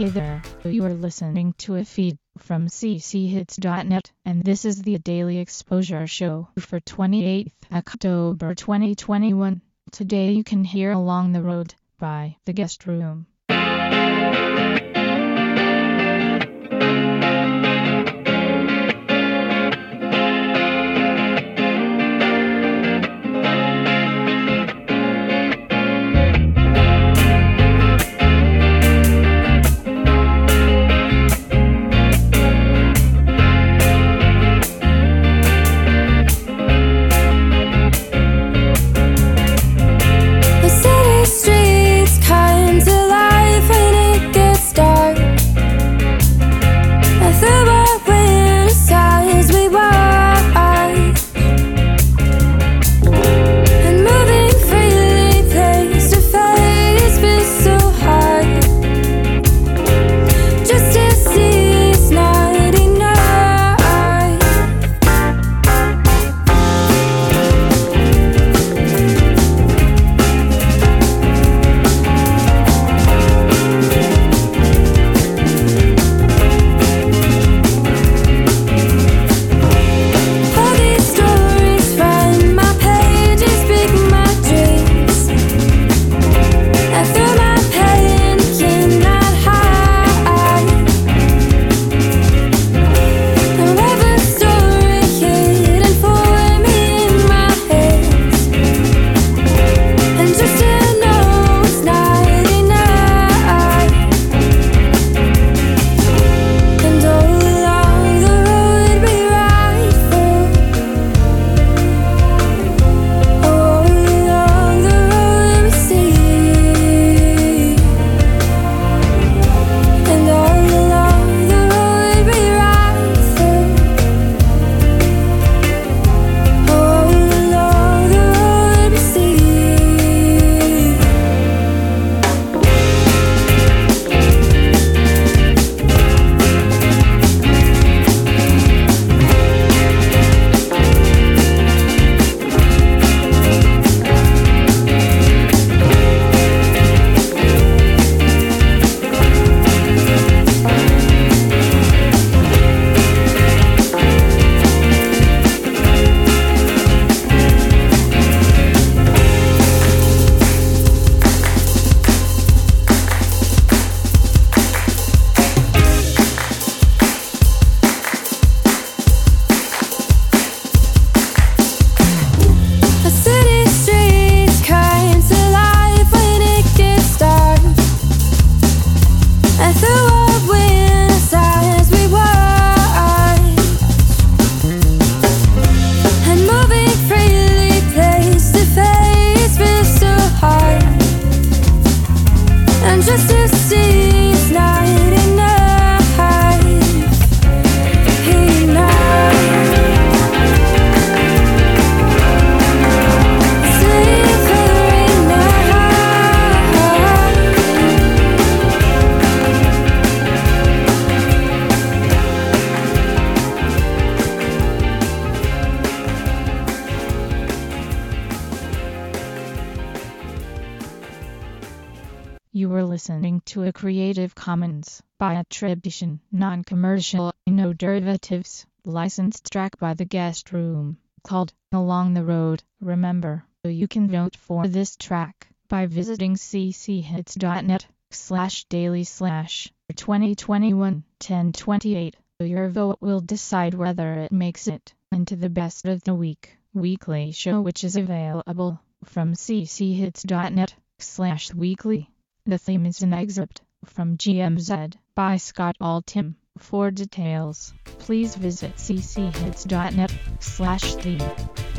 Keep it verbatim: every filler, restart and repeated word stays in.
Hey there, you are listening to a feed from c c hits dot net, and this is the Daily Exposure Show for twenty-eighth October twenty twenty-one. Today you can hear Along the Road by The Guest Room. You were listening to a Creative Commons by attribution, non-commercial, no derivatives, licensed track by The Guest Room, called Along the Road. Remember, you can vote for this track by visiting c c hits dot net slash daily slash twenty twenty-one ten twenty-eight. Your vote will decide whether it makes it into the Best of the Week weekly show, which is available from c c hits dot net slash weekly. The theme is an excerpt from G M Z by Scott Altham. For details, please visit c c hits dot net slash theme.